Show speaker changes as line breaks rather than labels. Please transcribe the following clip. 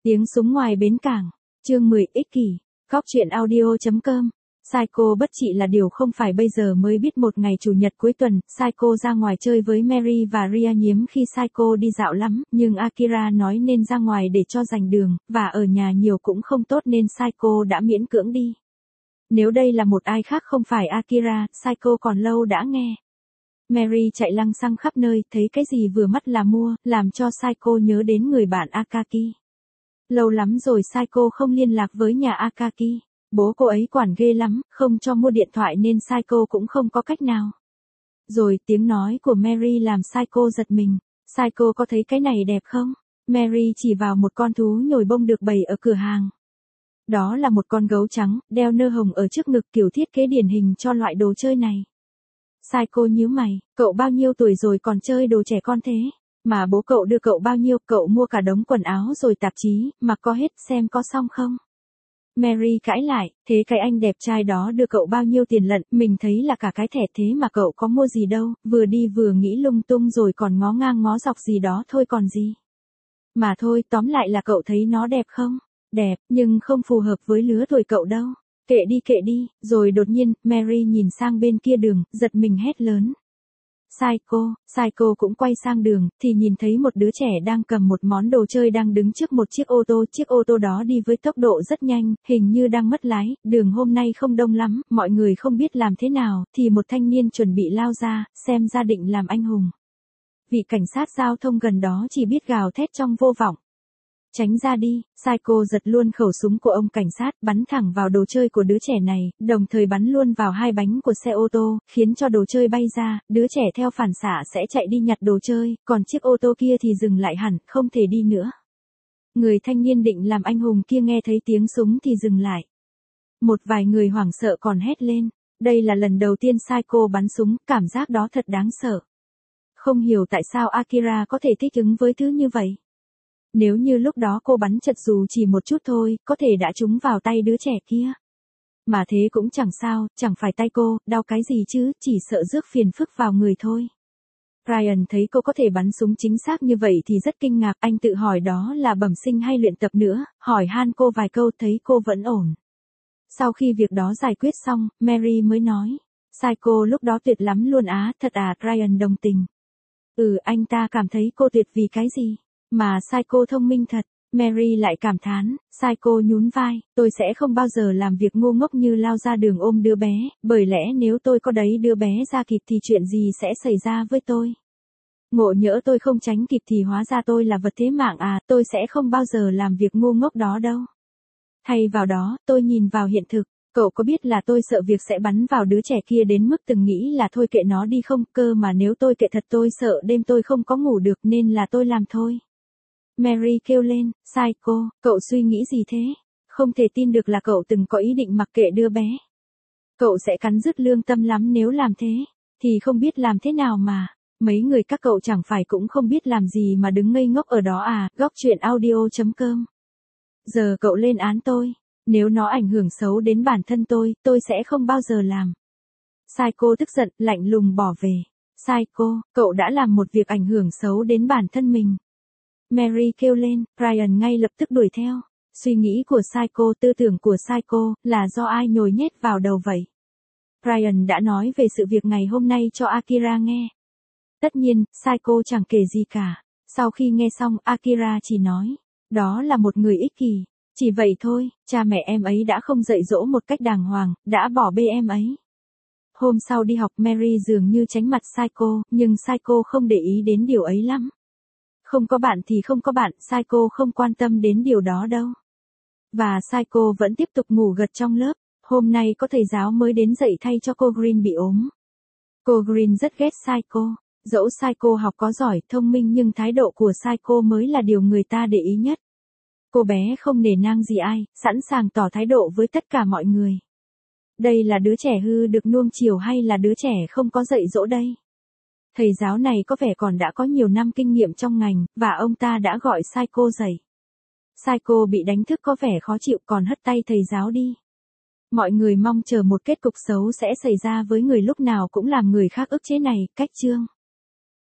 Tiếng súng ngoài bến cảng, chương 10 ích kỷ, góc truyện audio.com. Psycho bất trị là điều không phải bây giờ mới biết. Một ngày chủ nhật cuối tuần, Psycho ra ngoài chơi với Mary và Ria nhiếm khi Psycho đi dạo lắm, nhưng Akira nói nên ra ngoài để cho dành đường, và ở nhà nhiều cũng không tốt nên Psycho đã miễn cưỡng đi. Nếu đây là một ai khác không phải Akira, Psycho còn lâu đã nghe. Mary chạy lăng xăng khắp nơi, thấy cái gì vừa mắt là mua, làm cho Psycho nhớ đến người bạn Akaki. Lâu lắm rồi Psycho không liên lạc với nhà Akaki. Bố cô ấy quản ghê lắm, không cho mua điện thoại nên Psycho cũng không có cách nào. Rồi tiếng nói của Mary làm Psycho giật mình. Psycho có thấy cái này đẹp không? Mary chỉ vào một con thú nhồi bông được bày ở cửa hàng. Đó là một con gấu trắng, đeo nơ hồng ở trước ngực, kiểu thiết kế điển hình cho loại đồ chơi này. Psycho nhíu mày, cậu bao nhiêu tuổi rồi còn chơi đồ trẻ con thế? Mà bố cậu đưa cậu bao nhiêu? Cậu mua cả đống quần áo rồi tạp chí, mặc có hết, xem có xong không? Mary cãi lại, thế cái anh đẹp trai đó đưa cậu bao nhiêu tiền lận? Mình thấy là cả cái thẻ thế mà cậu có mua gì đâu, vừa đi vừa nghĩ lung tung rồi còn ngó ngang ngó dọc gì đó thôi còn gì. Mà thôi, tóm lại là cậu thấy nó đẹp không? Đẹp, nhưng không phù hợp với lứa tuổi cậu đâu. Kệ đi, rồi đột nhiên, Mary nhìn sang bên kia đường, giật mình hét lớn. Psycho cũng quay sang đường, thì nhìn thấy một đứa trẻ đang cầm một món đồ chơi đang đứng trước một chiếc ô tô đó đi với tốc độ rất nhanh, hình như đang mất lái. Đường hôm nay không đông lắm, mọi người không biết làm thế nào, thì một thanh niên chuẩn bị lao ra, xem ra định làm anh hùng. Vị cảnh sát giao thông gần đó chỉ biết gào thét trong vô vọng. Tránh ra đi, Psycho giật luôn khẩu súng của ông cảnh sát, bắn thẳng vào đồ chơi của đứa trẻ này, đồng thời bắn luôn vào hai bánh của xe ô tô, khiến cho đồ chơi bay ra, đứa trẻ theo phản xạ sẽ chạy đi nhặt đồ chơi, còn chiếc ô tô kia thì dừng lại hẳn, không thể đi nữa. Người thanh niên định làm anh hùng kia nghe thấy tiếng súng thì dừng lại. Một vài người hoảng sợ còn hét lên, đây là lần đầu tiên Psycho bắn súng, cảm giác đó thật đáng sợ. Không hiểu tại sao Akira có thể thích ứng với thứ như vậy. Nếu như lúc đó cô bắn chật dù chỉ một chút thôi, có thể đã trúng vào tay đứa trẻ kia. Mà thế cũng chẳng sao, chẳng phải tay cô, đau cái gì chứ, chỉ sợ rước phiền phức vào người thôi. Ryan thấy cô có thể bắn súng chính xác như vậy thì rất kinh ngạc, anh tự hỏi đó là bẩm sinh hay luyện tập nữa, hỏi han cô vài câu thấy cô vẫn ổn. Sau khi việc đó giải quyết xong, Mary mới nói, Psycho lúc đó tuyệt lắm luôn á, thật à, Ryan đồng tình. Anh ta cảm thấy cô tuyệt vì cái gì? Mà Psycho thông minh thật, Mary lại cảm thán. Psycho nhún vai, tôi sẽ không bao giờ làm việc ngu ngốc như lao ra đường ôm đứa bé, bởi lẽ nếu tôi có đấy đứa bé ra kịp thì chuyện gì sẽ xảy ra với tôi. Ngộ nhỡ tôi không tránh kịp thì hóa ra tôi là vật thế mạng à, tôi sẽ không bao giờ làm việc ngu ngốc đó đâu. Thay vào đó, tôi nhìn vào hiện thực. Cậu có biết là tôi sợ việc sẽ bắn vào đứa trẻ kia đến mức từng nghĩ là thôi kệ nó đi không, cơ mà nếu tôi kệ thật tôi sợ đêm tôi không có ngủ được nên là tôi làm thôi. Mary kêu lên, Psycho, cậu suy nghĩ gì thế? Không thể tin được là cậu từng có ý định mặc kệ đứa bé. Cậu sẽ cắn rứt lương tâm lắm nếu làm thế, thì không biết làm thế nào mà. Mấy người các cậu chẳng phải cũng không biết làm gì mà đứng ngây ngốc ở đó à, góc truyện audio.com. Giờ cậu lên án tôi, nếu nó ảnh hưởng xấu đến bản thân tôi sẽ không bao giờ làm. Psycho tức giận, lạnh lùng bỏ về. Psycho, cậu đã làm một việc ảnh hưởng xấu đến bản thân mình. Mary kêu lên, Ryan ngay lập tức đuổi theo. Suy nghĩ của Psycho, tư tưởng của Psycho, là do ai nhồi nhét vào đầu vậy? Ryan đã nói về sự việc ngày hôm nay cho Akira nghe. Tất nhiên, Psycho chẳng kể gì cả. Sau khi nghe xong, Akira chỉ nói, đó là một người ích kỷ. Chỉ vậy thôi, cha mẹ em ấy đã không dạy dỗ một cách đàng hoàng, đã bỏ bê em ấy. Hôm sau đi học Mary dường như tránh mặt Psycho, nhưng Psycho không để ý đến điều ấy lắm. Không có bạn thì không có bạn, Psycho không quan tâm đến điều đó đâu. Và Psycho vẫn tiếp tục ngủ gật trong lớp. Hôm nay có thầy giáo mới đến dạy thay cho cô Green bị ốm. Cô Green rất ghét Psycho. Dẫu Psycho học có giỏi, thông minh nhưng thái độ của Psycho mới là điều người ta để ý nhất. Cô bé không nể nang gì ai, sẵn sàng tỏ thái độ với tất cả mọi người. Đây là đứa trẻ hư được nuông chiều hay là đứa trẻ không có dạy dỗ đây? Thầy giáo này có vẻ còn đã có nhiều năm kinh nghiệm trong ngành, và ông ta đã gọi Psycho dậy. Psycho bị đánh thức có vẻ khó chịu còn hất tay thầy giáo đi. Mọi người mong chờ một kết cục xấu sẽ xảy ra với người lúc nào cũng làm người khác ức chế này, cách chương.